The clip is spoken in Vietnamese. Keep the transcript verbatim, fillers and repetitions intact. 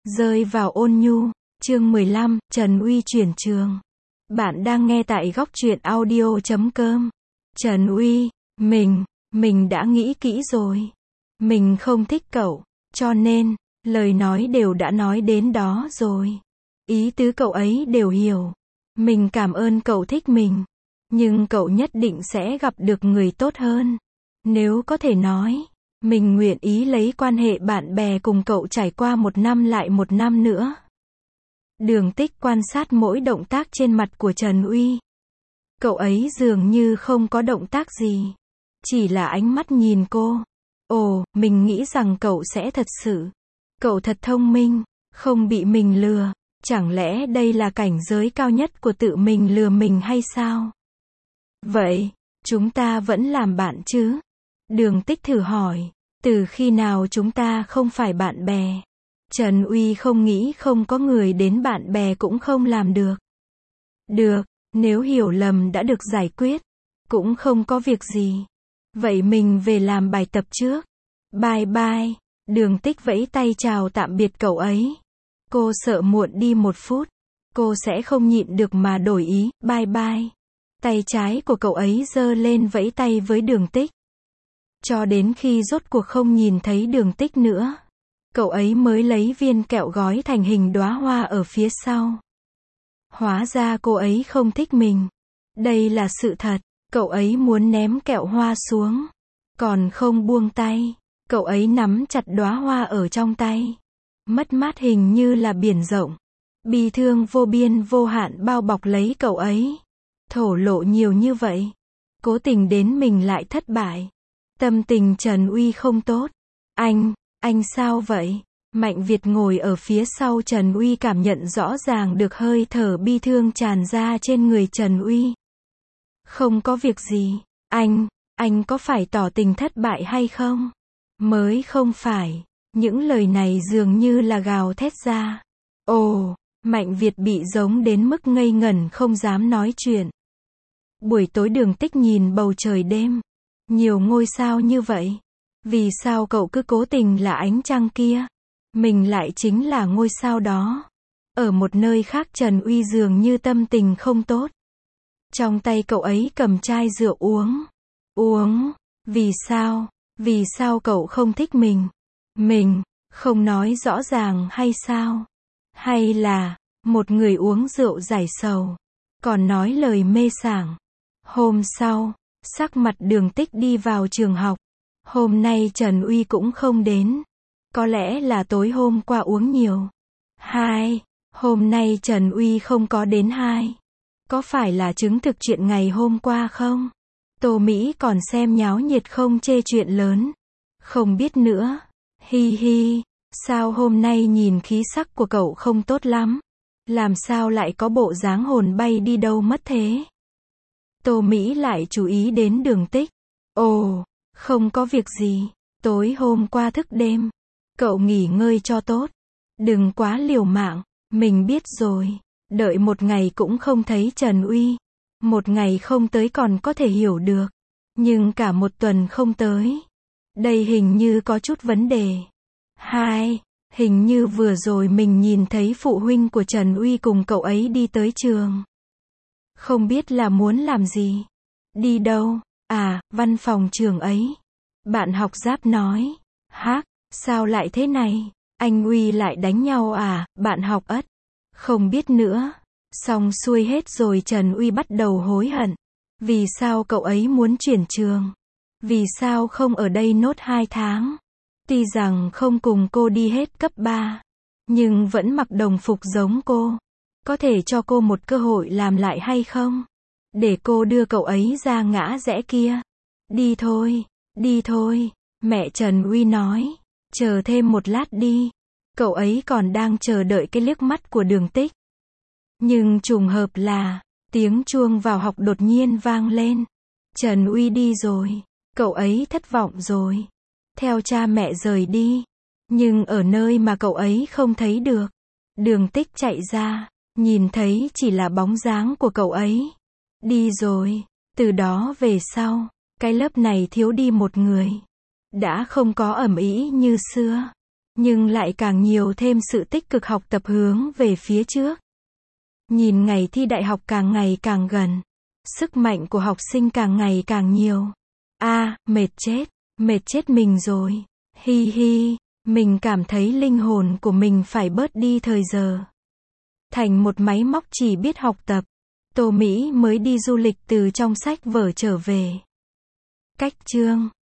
Rơi vào ôn nhu, chương mười lăm, Trần Uy chuyển trường. Bạn đang nghe tại góc truyện audio chấm com. Trần Uy, mình, mình đã nghĩ kỹ rồi. Mình không thích cậu, cho nên, lời nói đều đã nói đến đó rồi. Ý tứ cậu ấy đều hiểu. Mình cảm ơn cậu thích mình. Nhưng cậu nhất định sẽ gặp được người tốt hơn. Nếu có thể nói, mình nguyện ý lấy quan hệ bạn bè cùng cậu trải qua một năm lại một năm nữa. Đường Tích quan sát mỗi động tác trên mặt của Trần Uy. Cậu ấy dường như không có động tác gì. Chỉ là ánh mắt nhìn cô. Ồ, mình nghĩ rằng cậu sẽ thật sự. Cậu thật thông minh, không bị mình lừa. Chẳng lẽ đây là cảnh giới cao nhất của tự mình lừa mình hay sao? Vậy, chúng ta vẫn làm bạn chứ? Đường Tích thử hỏi. Từ khi nào chúng ta không phải bạn bè? Trần Uy không nghĩ không có người đến bạn bè cũng không làm được. Được, nếu hiểu lầm đã được giải quyết, cũng không có việc gì. Vậy mình về làm bài tập trước. Bye bye. Đường Tích vẫy tay chào tạm biệt cậu ấy. Cô sợ muộn đi một phút. Cô sẽ không nhịn được mà đổi ý. Bye bye. Tay trái của cậu ấy giơ lên vẫy tay với Đường Tích. Cho đến khi rốt cuộc không nhìn thấy Đường Tích nữa. Cậu ấy mới lấy viên kẹo gói thành hình đóa hoa ở phía sau. Hóa ra cô ấy không thích mình. Đây là sự thật. Cậu ấy muốn ném kẹo hoa xuống. Còn không buông tay. Cậu ấy nắm chặt đóa hoa ở trong tay. Mất mát hình như là biển rộng. Bi thương vô biên vô hạn bao bọc lấy cậu ấy. Thổ lộ nhiều như vậy. Cố tình đến mình lại thất bại. Tâm tình Trần Uy không tốt. Anh, anh sao vậy? Mạnh Việt ngồi ở phía sau Trần Uy cảm nhận rõ ràng được hơi thở bi thương tràn ra trên người Trần Uy. Không có việc gì. Anh, anh có phải tỏ tình thất bại hay không? Mới không phải. Những lời này dường như là gào thét ra. Ồ, Mạnh Việt bị giống đến mức ngây ngẩn không dám nói chuyện. Buổi tối Đường Tích nhìn bầu trời đêm. Nhiều ngôi sao như vậy. Vì sao cậu cứ cố tình là ánh trăng kia? Mình lại chính là ngôi sao đó. Ở một nơi khác Trần Uy dường như tâm tình không tốt. Trong tay cậu ấy cầm chai rượu uống. Uống. Vì sao? Vì sao cậu không thích mình? Mình, không nói rõ ràng hay sao? Hay là, một người uống rượu giải sầu, còn nói lời mê sảng. Hôm sau, sắc mặt Đường Tích đi vào trường học. Hôm nay Trần Uy cũng không đến. Có lẽ là tối hôm qua uống nhiều. Hai, hôm nay Trần Uy không có đến hai. Có phải là chứng thực chuyện ngày hôm qua không? Tô Mỹ còn xem nháo nhiệt không chê chuyện lớn. Không biết nữa. Hi hi, sao hôm nay nhìn khí sắc của cậu không tốt lắm? Làm sao lại có bộ dáng hồn bay đi đâu mất thế? Tô Mỹ lại chú ý đến Đường Tích. Ồ, không có việc gì. Tối hôm qua thức đêm. Cậu nghỉ ngơi cho tốt. Đừng quá liều mạng. Mình biết rồi. Đợi một ngày cũng không thấy Trần Uy. Một ngày không tới còn có thể hiểu được. Nhưng cả một tuần không tới. Đây hình như có chút vấn đề. Hai, hình như vừa rồi mình nhìn thấy phụ huynh của Trần Uy cùng cậu ấy đi tới trường. Không biết là muốn làm gì. Đi đâu? À, văn phòng trường ấy. Bạn học Giáp nói. Hác, sao lại thế này? Anh Uy lại đánh nhau à? Bạn học Ất. Không biết nữa. Xong xuôi hết rồi Trần Uy bắt đầu hối hận. Vì sao cậu ấy muốn chuyển trường? Vì sao không ở đây nốt hai tháng? Tuy rằng không cùng cô đi hết cấp ba. Nhưng vẫn mặc đồng phục giống cô. Có thể cho cô một cơ hội làm lại hay không? Để cô đưa cậu ấy ra ngã rẽ kia. Đi thôi, đi thôi. Mẹ Trần Uy nói. Chờ thêm một lát đi. Cậu ấy còn đang chờ đợi cái liếc mắt của Đường Tích. Nhưng trùng hợp là, tiếng chuông vào học đột nhiên vang lên. Trần Uy đi rồi. Cậu ấy thất vọng rồi. Theo cha mẹ rời đi. Nhưng ở nơi mà cậu ấy không thấy được. Đường Tích chạy ra. Nhìn thấy chỉ là bóng dáng của cậu ấy. Đi rồi. Từ đó về sau, cái lớp này thiếu đi một người. Đã không có ầm ĩ như xưa. nhưng lại càng nhiều thêm sự tích cực học tập hướng về phía trước. Nhìn ngày thi đại học càng ngày càng gần, sức mạnh của học sinh càng ngày càng nhiều. A, à, mệt chết, mệt chết mình rồi. Hi hi, mình cảm thấy linh hồn của mình phải bớt đi thời giờ. Thành một máy móc chỉ biết học tập. Tô Mỹ mới đi du lịch từ trong sách vở trở về. Cách chương